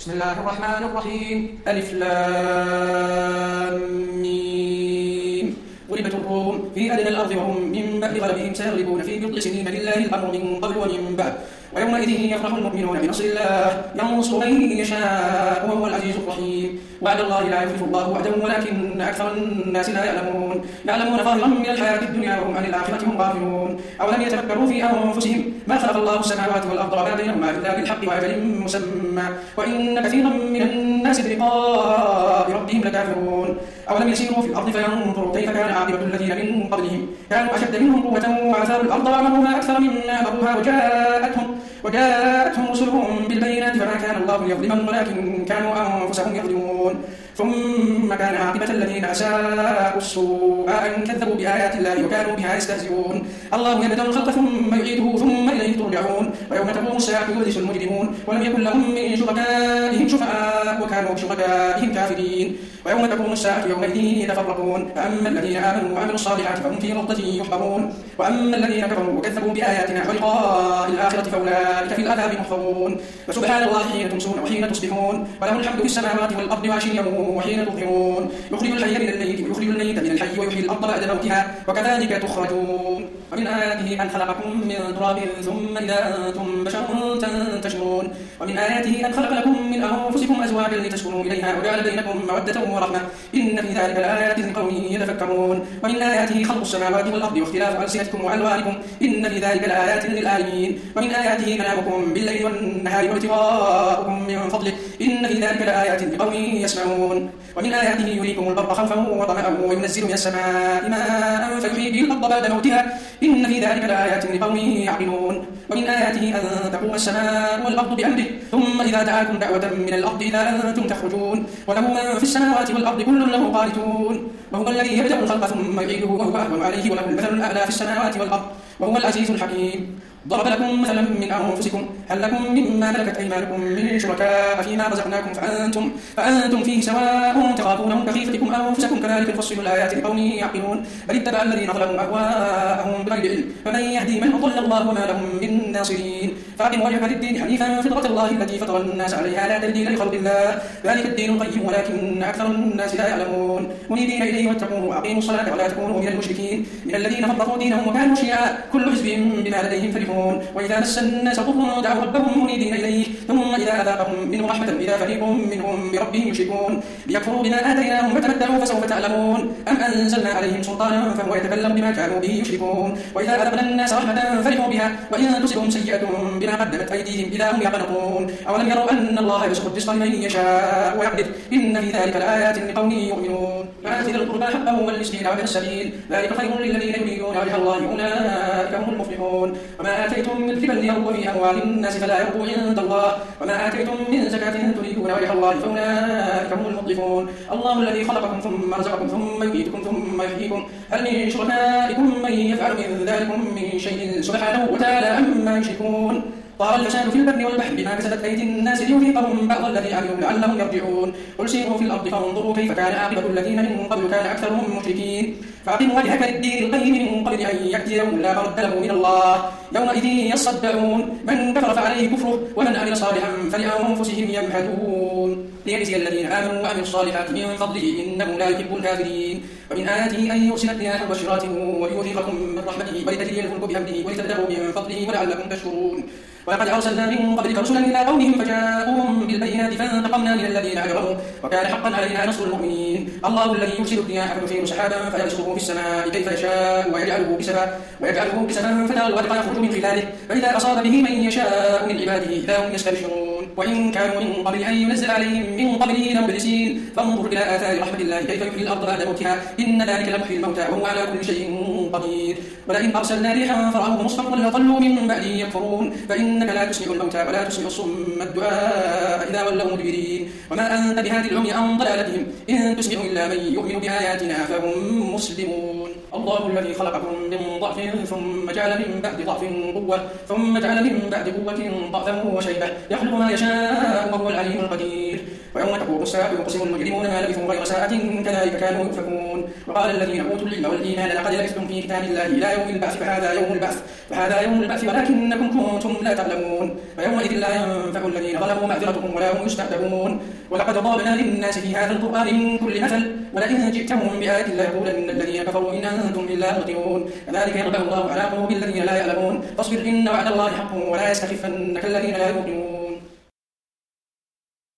بسم الله الرحمن الرحيم. ألف لام ميم. غلبت الروم في أدنى الأرض وهم من بعد غلبهم سيغلبون في بضع سنين لله الأمر من قبل ومن بعد ويومئذ يفرح المؤمنون بنصر الله ينصر من يشاء وهو العزيز الرحيم. وعد الله لا يخلف الله وعده ولكن أكثر الناس لا يعلمون ظاهرا من الحياة الدنيا وهم عن الآخرة هم غافلون. أولم يتفكروا في أنفسهم ما خلق الله السماوات والأرض وما بينهما إلا بالحق وأجل مسمى وإن كثيرا من الناس بلقاء ربهم لكافرون. أولم يسيروا في الأرض فينظروا كيف كان عاقبة الذين من قبلهم كانوا أشد منهم قوة وآثاروا الأرض وعمروها أكثر مما عمروها وجاءتهم رسلهم بالبينات فما كان الله ليظلمهم ولكن كانوا أنفسهم يظلمون. ثم كان عاقبة الذين أساءوا السوء أن كذبوا بآيات الله وكانوا بها يستهزئون. الله يبدأ الخلق ثم يعيده ثم إليه ترجعون. ويوم تقوم الساعة يبلس المجرمون ولم يكن لهم من شركائهم شفعاء وكانوا بشركائهم كافرين. ويوم تقوم الساعة يومئذ يتفرقون فأما الذين آمنوا وعملوا الصالحات فهم في روضة يحبرون وأما الذين كفروا وكذبوا بآياتنا ولقاء الآخرة فأولئك في العذاب محضرون. فسبحان الله حين تمسون وحين تصبحون وله الحمد في السماوات والأرض وعشيا وحين تظهرون يخرج الحي من الميت ويخرج الميت من الحي ويحيي الأرض بعد موتها وكذلك تخرجون. ومن آياته أن خلقكم من تراب ثم إذا أنتم بشر تنتشرون. ومن آياته أن خلق لكم من أنفسكم أزواجا لتسكنوا إليها وجعل بينكم مودة ورحمة إن في ذلك لآيات لقوم يتفكرون. ومن آياته خلق السماوات والأرض واختلاف ألسنتكم وألوانكم إن في ذلك لآيات للعالمين. ومن آياته منامكم بالليل والنهار وابتغاؤكم من فضله إن في ذلك لآيات لقوم يسمعون. ومن آياته يريكم البرق خوفا وطمعا وينزل من السماء ماء فيحيي به الأرض بعد موتها إن في ذلك لآيات لقوم يعقلون. ومن آياته أن تقوم السماء والأرض بأمره ثم إذا دعاكم دعوة من الأرض إذا أنتم تخرجون وله من في السماوات والأرض كل له قانتون. وهو الذي يبدأ الخلق ثم يعيده وهو أهون عليه وله المثل الأعلى في السماوات والأرض وهو العزيز الحكيم. ضرب لكم مثلا من أنفسكم هل لكم مما ملكت أيمانكم من شركاء فيما رزقناكم فأنتم فيه سواء تخافونهم كخيفتكم أنفسكم كذلك نفصل الآيات لقوم يعقلون. بل اتبع الذين ظلموا أهواءهم بغير علم فمن يهدي من أضل الله وما لهم من ناصرين. فأقم وجهك للدين حنيفا فطرة الله التي فطر الناس عليها لا تبديل لخلق الله ذلك الدين القيم ولكن أكثر الناس لا يعلمون. منيبين إليه واتقوه وأقيموا الصلاة ولا تكونوا من المشركين من الذين فرقوا دينهم وكانوا شيعا كل حزب بما لديهم فرحون. وإذا مس الناس ضر دعوا ربهم منيبين إليه ثم إذا أذاقهم منه رحمة إذا فريق منهم بربهم يشركون. ليكفروا بما آتيناهم فتمتعوا فسوف تعلمون. أم أنزلنا عليهم سلطانا فهو يتكلم بما كانوا به يشركون. وإذا أذقنا الناس رحمة فرحوا بها وإن تصبهم سيئة بما قدمت أيديهم إذا هم يقنطون. أولم يروا أن الله يبسط الرزق لمن يشاء ويقدر إن في ذلك لآيات لقوم يؤمنون. وآت ذي القربى حقه والمسكين وابن السبيل ذلك خير للذين يريدون وجه الله أولئك هم المفلحون. وما آتيتم من ربا ليربو في أموال الناس فلا يربو عند الله وما آتيتم من زكاة تريدون وجه الله فأولئك هم المضيفون. الله الذي خلقكم ثم رزقكم ثم يميتكم ثم يحييكم هل من شركائكم من يفعل من ذلكم من شيء سبحانه وتعالى عما يشركون. ظهر الفساد في البر والبحر بما كسبت أيدي الناس ليذيقهم بعض الذي عملوا لعلهم يرجعون. قل سيروا في الأرض فانظروا كيف كان عاقبة الذين من قبل كان أكثرهم مشركين. فأقم وجهك للدين القيم من قبل أن يأتي يوم لا مرد له من الله يومئذ يصدعون. من كفر فعليه كفره ومن عمل صالحا فلأنفسهم يمهدون ليجزي الذين آمنوا وعملوا الصالحات من فضله إنه لا يحب الكافرين. ومن آياته أن يرسل الرياح مبشرات ويذيقكم من رحمته ولتجري الفلك بأمره ولتبتغوا من فضله ولعلكم تشكرون. ولقد أرسلنا من قبلك رسلا إلى قومهم فجاءوهم بالبينات فانتقمنا من الذين أجرموا وكان حقا علينا نصر المؤمنين. الله الذي يرسل الرياح فتثير سحابا فيبسطه في السماء كيف يشاء ويجعله كسفا فترى الودق يخرج من خلاله فإذا أصاب به من يشاء من عباده إذا هم يستبشرون. وإن كانوا من قبل أن ينزل عليهم من قبله لمبلسين فانظر إلى آثار رحمة الله كيف يحيي الأرض بعد موتها إن ذلك لمحيي الموتى وهو على كل شيء قدير. ولئن أرسلنا ريحا فرأوه مصفرا لظلوا من بعده يكفرون فإنك لا تسمع الموتى ولا تسمع الصم الدعاء إذا ولوا مدبرين. وما أنت بهادي العمي عن ضلالتهم إن تسمع إلا من يؤمن بآياتنا فهم مسلمون. الله الذي خلقكم من ضعف ثم جعل من بعد ضعف قوة ثم جعل من بعد قوة ضعفا وشيبة يخلق ما يشاء وهو العليم القدير. ويوم تقوم الساعة يقسم المجرمون ما لبثوا غير ساعة كذلك كانوا يؤفكون. وقال الذين أوتوا العلم والإيمان لقد لبثتم في كتاب الله إلى يوم البعث فهذا يوم البعث ولكنكم كنتم لا تعلمون. فيومئذ لا ينفع الذين ظلموا معذرتهم ولا هم يستعتبون. ولقد ضربنا للناس في هذا القرآن من كل مثل ولئن جئتهم بآية ليقولن الذين كفروا إن أنتم إلا مبطلون. كذلك يطبع الله على قلوب الذين لا يعلمون. فاصبر إن وعد الله حق ولا يستخفنك الذين لا يؤمنون.